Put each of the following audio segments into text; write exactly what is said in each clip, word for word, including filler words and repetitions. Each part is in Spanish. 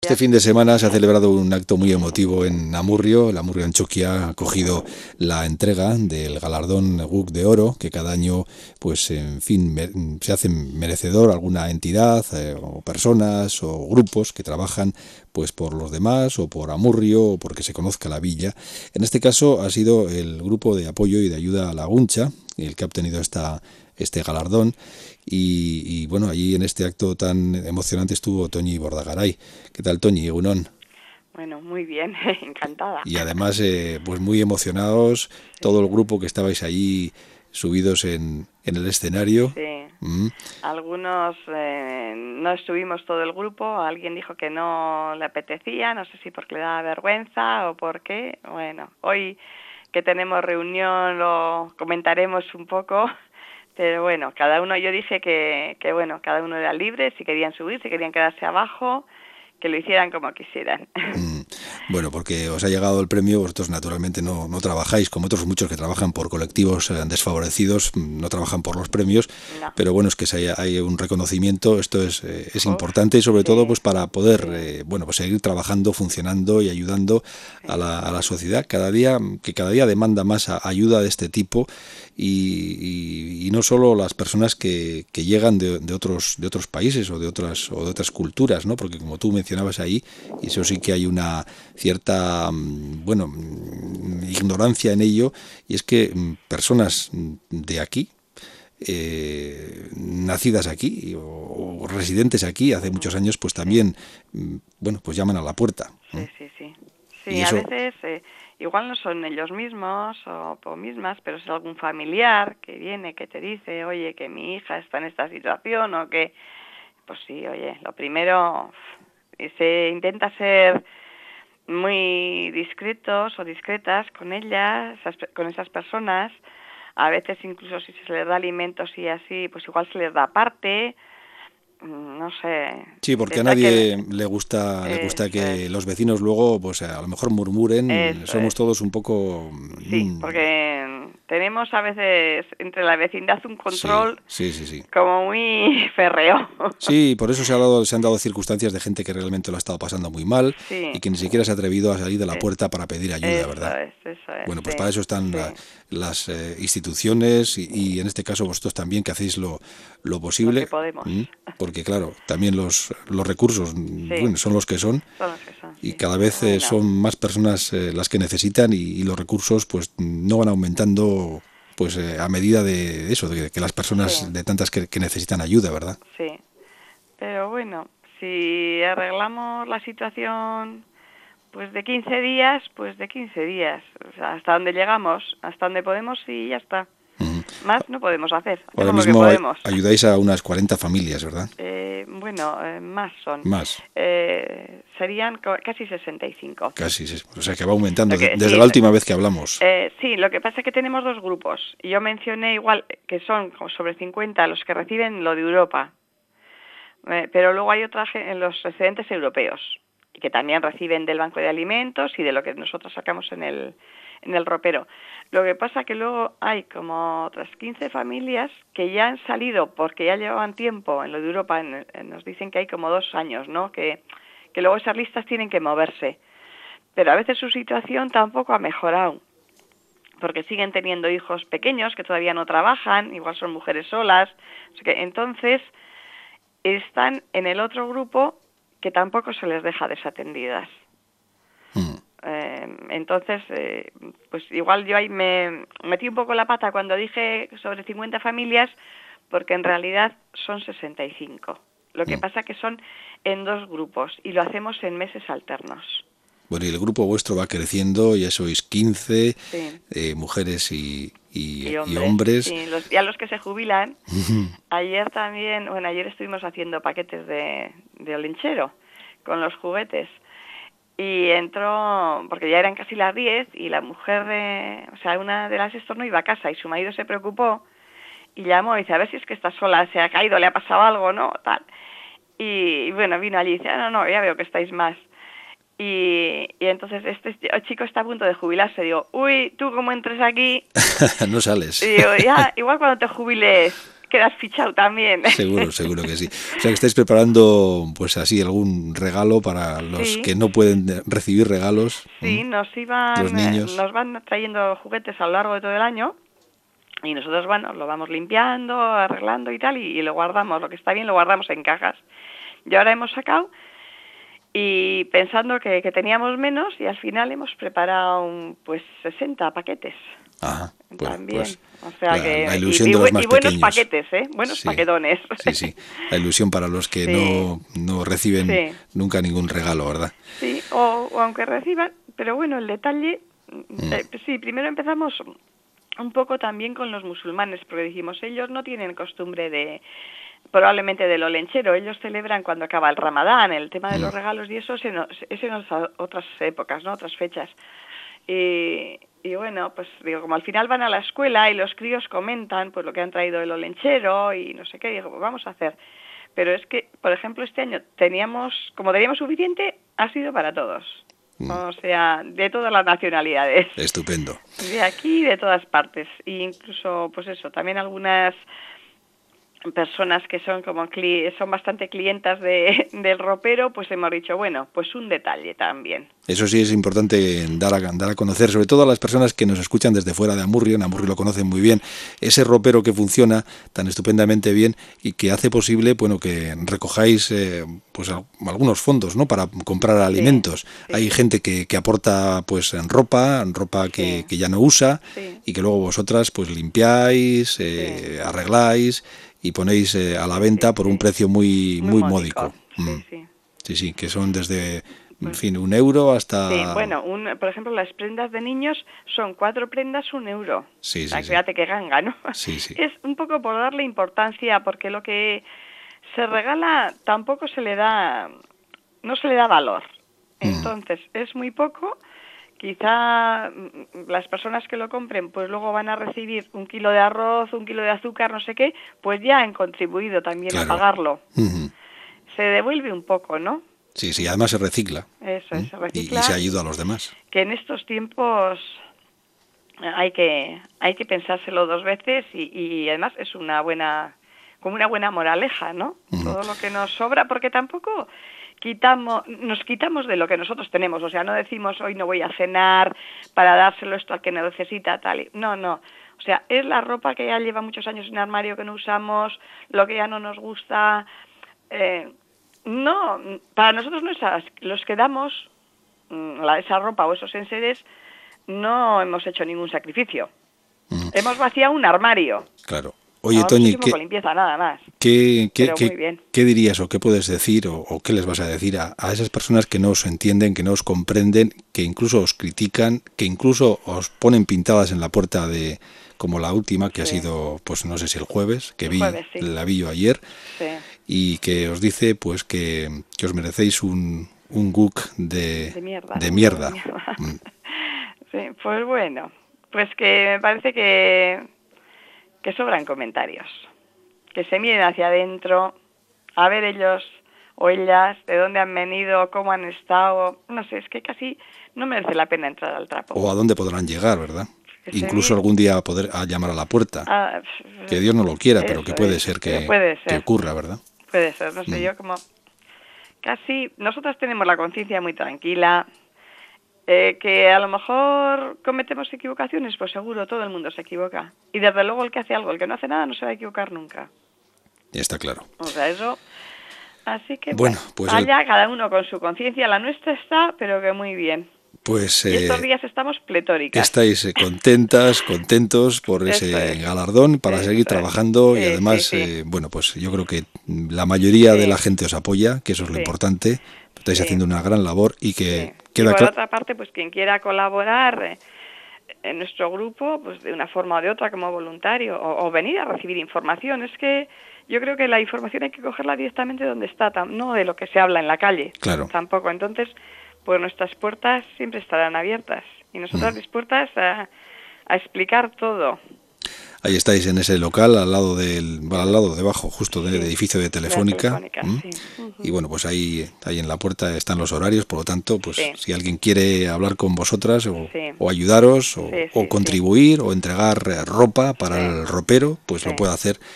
Este fin de semana se ha celebrado un acto muy emotivo en Amurrio. El Amurrio Antxokia ha acogido la entrega del galardón Guk de Oro, que cada año, pues en fin, me- se hace merecedor alguna entidad eh, o personas o grupos que trabajan pues por los demás o por Amurrio o porque se conozca la villa. En este caso ha sido el grupo de apoyo y de ayuda a la Guncha el que ha obtenido esta, este galardón. Y, y, bueno, allí en este acto tan emocionante estuvo Toñi Bordagaray. ¿Qué tal, Toñi? Egunon. Bueno, muy bien, encantada. Y además, eh, pues muy emocionados, todo Sí, el grupo que estabais allí subidos en, en el escenario. sí. Mm. Algunos eh, no estuvimos todo el grupo, alguien dijo que no le apetecía, no sé si porque le daba vergüenza o por qué. Bueno, hoy que tenemos reunión lo comentaremos un poco, pero bueno, cada uno, yo dije que, que bueno, cada uno era libre, si querían subir, si querían quedarse abajo, que lo hicieran como quisieran. Mm. Bueno, porque os ha llegado el premio, vosotros naturalmente no, no trabajáis, como otros muchos que trabajan por colectivos eh, desfavorecidos, mm, no trabajan por los premios, No, pero bueno, es que si hay, hay un reconocimiento, esto es, eh, es uf, importante y sobre todo sí, pues para poder sí, eh, bueno, pues seguir trabajando, funcionando y ayudando a sí. la, a la sociedad cada día, que cada día demanda más a- ayuda de este tipo y, y- y no solo las personas que, que llegan de, de otros, de otros países o de otras, o de otras culturas, ¿no? Porque como tú mencionabas ahí, y eso sí que hay una cierta, mm, bueno, mm, ignorancia en ello, y es que mm, personas mm, de aquí, eh, nacidas aquí o, o residentes aquí hace muchos años, pues Sí, también, mm, bueno, pues llaman a la puerta. ¿Eh? sí, sí, sí. Y Sí, a eso, veces eh, igual no son ellos mismos o, o mismas, pero es algún familiar que viene, que te dice, oye, que mi hija está en esta situación o que, pues sí, oye, lo primero, y se intenta ser muy discretos o discretas con ellas, esas pe- con esas personas. A veces incluso si se les da alimentos y así, pues igual se les da aparte, mm, no sé, sí, porque a intenta que nadie le gusta, le gusta eso es, que los vecinos luego, pues a lo mejor murmuren, eso somos es. todos un poco, Sí, mm, porque tenemos a veces entre la vecindad un sí, control sí, sí, sí. como muy férreo. Sí, por eso se, ha dado, se han dado circunstancias de gente que realmente lo ha estado pasando muy mal y Sí, que ni siquiera se ha atrevido a salir de la es, puerta para pedir ayuda, eso ¿verdad? es, eso es, Bueno, pues para sí, eso están la- sí, las eh, instituciones y, y en este caso vosotros también que hacéis lo, lo lo que posible, podemos. ¿m? Porque claro, también los, los recursos, mm, Sí, bueno, son los que son son los que son, y sí. cada Pero vez eh, bueno, son más personas eh, las que necesitan y, y los recursos pues no van aumentando pues eh, a medida de eso, de que las sí, personas de tantas que, que necesitan ayuda, ¿verdad? sí. Pero bueno, si arreglamos la situación pues de quince días, pues de quince días. O sea, hasta donde llegamos, hasta donde podemos y ya está. Ujú. Más no podemos hacer, Ahora hacemos lo que mismo ay- podemos. ayudáis a unas cuarenta familias, ¿verdad? Eh, bueno, eh, más son. Más, Eh, serían co- casi sesenta y cinco. casi, sí. O sea que va aumentando Lo de- que, desde sí, la lo- última vez que hablamos. eh, sí, lo que pasa es que tenemos dos grupos. Y yo mencioné igual que son como sobre cincuenta los que reciben lo de Europa. Eh, pero luego hay otra, ge- los residentes europeos, y que también reciben del Banco de Alimentos y de lo que nosotros sacamos en el, en el ropero. Lo que pasa que luego hay como otras quince familias que ya han salido porque ya llevaban tiempo en lo de Europa, en- en- nos dicen que hay como dos años, ¿no? Que, que luego esas listas tienen que moverse. Pero a veces su situación tampoco ha mejorado, porque siguen teniendo hijos pequeños que todavía no trabajan, igual son mujeres solas. O sea que entonces están en el otro grupo que tampoco se les deja desatendidas. Mm. Eh, entonces, eh, pues igual yo ahí me metí un poco la pata cuando dije sobre cincuenta familias, porque en realidad son sesenta y cinco. Lo que Mm. pasa que son en dos grupos y lo hacemos en meses alternos. Bueno, y el grupo vuestro va creciendo, ya sois quince Sí, eh, mujeres y, y- y y hombres. hombres. Sí, los, ya los que se jubilan. Ayer también, bueno, ayer estuvimos haciendo paquetes de, de olenchero con los juguetes. Y entró, porque ya eran casi las diez y la mujer de, o sea, una de las estos no iba a casa y su marido se preocupó y llamó y dice, a ver si es que está sola, se ha caído, le ha pasado algo, ¿no? Tal. Y, y bueno, vino allí y dice, ah, no, no, ya veo que estáis más. Y, y entonces este chico está a punto de jubilarse. Digo, uy, tú como entres aquí, No y sales. digo, ya, igual cuando te jubiles quedas fichado también. Seguro, seguro que sí. O sea que estáis preparando, pues así, algún regalo para los Sí. que no pueden recibir regalos. Sí, ¿m? nos iban, Los niños. nos van trayendo juguetes a lo largo de todo el año y nosotros, bueno, lo vamos limpiando, arreglando y tal, y, y lo guardamos, lo que está bien lo guardamos en cajas. Y ahora hemos sacado, y pensando que, que teníamos menos, y al final hemos preparado un, pues sesenta paquetes. Ajá, pues, También, pues, o sea la, que la ilusión y, y, de los más y buenos pequeños. paquetes, ¿eh? Buenos sí, paquetones. Sí, sí, la ilusión para los que sí. no, no reciben sí. nunca ningún regalo, ¿verdad? Sí, o, o aunque reciban, pero bueno, el detalle, mm. eh, sí, primero empezamos un poco también con los musulmanes, porque dijimos, ellos no tienen costumbre de, probablemente de lo lenchero, ellos celebran cuando acaba el Ramadán, el tema de los regalos y eso es en, es en otras épocas, ¿no? Otras fechas. Y, y bueno, pues digo, como al final van a la escuela y los críos comentan pues lo que han traído de lo lenchero y no sé qué, digo, pues vamos a hacer. Pero es que, por ejemplo, este año teníamos, como teníamos suficiente, ha sido para todos. O sea, de todas las nacionalidades. Estupendo. De aquí y de todas partes. E incluso, pues eso, también algunas personas que son como cli son bastante clientas de, del ropero, pues hemos dicho, bueno, pues un detalle también. Eso sí es importante dar a, dar a conocer, sobre todo a las personas que nos escuchan desde fuera de Amurrio. En Amurrio lo conocen muy bien, ese ropero que funciona tan estupendamente bien y que hace posible, bueno, que recojáis eh, pues algunos fondos, ¿no? Para comprar alimentos. Sí, sí. Hay gente que, que aporta pues en ropa, en ropa que, sí. que ya no usa, sí. y que luego vosotras pues limpiáis, eh, sí. arregláis y ponéis eh, a la venta sí, por un precio muy muy, muy módico. Sí, mm. sí. sí, sí, que son desde, en fin, un euro hasta... Sí, bueno, un, por ejemplo, las prendas de niños son cuatro prendas, un euro. Sí, sí, o sea, sí. Fíjate qué ganga, ¿no? Sí, sí. Es un poco por darle importancia, porque lo que se regala tampoco se le da, no se le da valor. Entonces, mm. es muy poco. Quizá las personas que lo compren pues luego van a recibir un kilo de arroz, un kilo de azúcar, no sé qué, pues ya han contribuido también claro. a pagarlo. Uh-huh. Se devuelve un poco, ¿no? Sí, sí, además se recicla. Eso es, se recicla. Y, y se ayuda a los demás. Que en estos tiempos hay que hay que pensárselo dos veces y, y además es una buena, como una buena moraleja, ¿no? Uh-huh. Todo lo que nos sobra, porque tampoco... quitamos nos quitamos de lo que nosotros tenemos, o sea, no decimos hoy no voy a cenar para dárselo esto al que no necesita, tal y... no, no, o sea, es la ropa que ya lleva muchos años en armario que no usamos, lo que ya no nos gusta, eh, no, para nosotros no es así. Los que damos la, esa ropa o esos enseres no hemos hecho ningún sacrificio, mm. hemos vaciado un armario. Claro. Oye, Toñi, ¿qué, limpieza, nada más. ¿qué, qué, qué, ¿qué dirías o qué puedes decir o, o qué les vas a decir a, a esas personas que no os entienden, que no os comprenden, que incluso os critican, que incluso os ponen pintadas en la puerta de, como la última, que sí. ha sido, pues no sé si el jueves, que el vi, jueves, sí. la vi yo ayer, sí. y que os dice pues que, que os merecéis un, un Guk de, de mierda. De mierda. De mierda. Mm. Sí, pues bueno, pues que me parece que... que sobran comentarios, que se miren hacia adentro, a ver ellos o ellas de dónde han venido, cómo han estado, no sé, es que casi no merece la pena entrar al trapo. O a dónde podrán llegar, ¿verdad? Que Incluso algún día a poder a llamar a la puerta, ah, que Dios no lo quiera, pero que puede ser que, puede ser. que ocurra, ¿verdad? Puede ser, no sé, mm. yo como casi, nosotros tenemos la conciencia muy tranquila. Eh, que a lo mejor cometemos equivocaciones, pues seguro, todo el mundo se equivoca. Y desde luego el que hace algo, el que no hace nada, no se va a equivocar nunca. Está claro. O sea, eso... Así que, bueno, pues allá el... cada uno con su conciencia, la nuestra está, pero que muy bien. Pues y estos eh, días estamos pletóricas. Estáis eh, contentas, contentos por ese es. galardón para Eso seguir es. trabajando sí, y además, sí, sí. Eh, bueno, pues yo creo que la mayoría sí. de la gente os apoya, que eso es lo sí. importante. Estáis sí. haciendo una gran labor y que sí. queda claro. Y por cl- otra parte, pues quien quiera colaborar eh, en nuestro grupo, pues de una forma o de otra como voluntario, o, o venir a recibir información, es que yo creo que la información hay que cogerla directamente donde está, no de lo que se habla en la calle. Claro. Tampoco. Entonces, pues nuestras puertas siempre estarán abiertas y nosotras mm. dispuestas a, a explicar todo. Ahí estáis en ese local, al lado del, bueno, al lado debajo, justo del sí, edificio de Telefónica. De Telefónica sí. uh-huh. Y bueno, pues ahí, ahí en la puerta están los horarios, por lo tanto, pues sí. si alguien quiere hablar con vosotras o, sí. o ayudaros o, sí, sí, o contribuir sí. o entregar ropa para sí. el ropero, pues sí. lo puede hacer.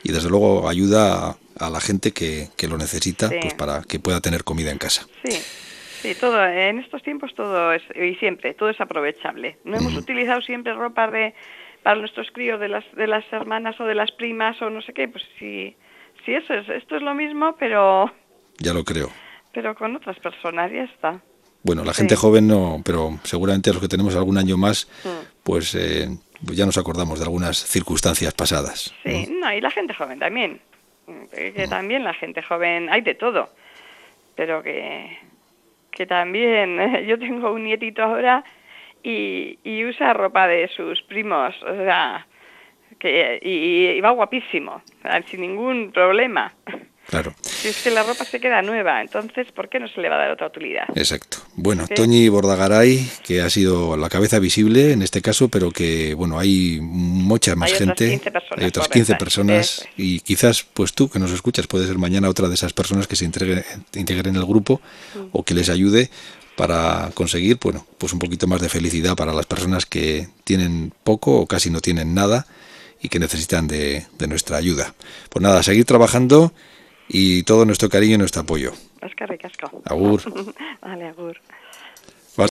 y desde luego ayuda a, a la gente que, que lo necesita, Sí. pues para que pueda tener comida en casa. Sí, sí, todo, en estos tiempos todo es, y siempre, todo es aprovechable. No hemos Mm. utilizado siempre ropa de, para nuestros críos de las, de las hermanas o de las primas o no sé qué, pues sí, sí eso es, esto es lo mismo, pero, Ya lo creo. pero con otras personas, ya está. Bueno, la Sí. gente joven no, pero seguramente los que tenemos algún año más, Mm. pues eh, ya nos acordamos de algunas circunstancias pasadas. Sí, no, y la gente joven también, que, que también la gente joven, hay de todo, pero que, que también, yo tengo un nietito ahora y, y usa ropa de sus primos, o sea, que y, y va guapísimo, sin ningún problema. Claro. Si es que la ropa se queda nueva, entonces, ¿por qué no se le va a dar otra utilidad? Exacto. Bueno, ¿Qué? Toñi Bordagaray, que ha sido la cabeza visible en este caso, pero que, bueno, hay mucha más Hay otras gente, quince personas, hay otras correcto, quince eso personas, es. y quizás, pues tú, que nos escuchas, puedes ser mañana otra de esas personas que se integre, integren en el grupo Mm. o que les ayude para conseguir, bueno, pues un poquito más de felicidad para las personas que tienen poco o casi no tienen nada y que necesitan de, de nuestra ayuda. Pues nada, seguir trabajando y todo nuestro cariño y nuestro apoyo. Eskerrik asko. Agur. Vale, agur.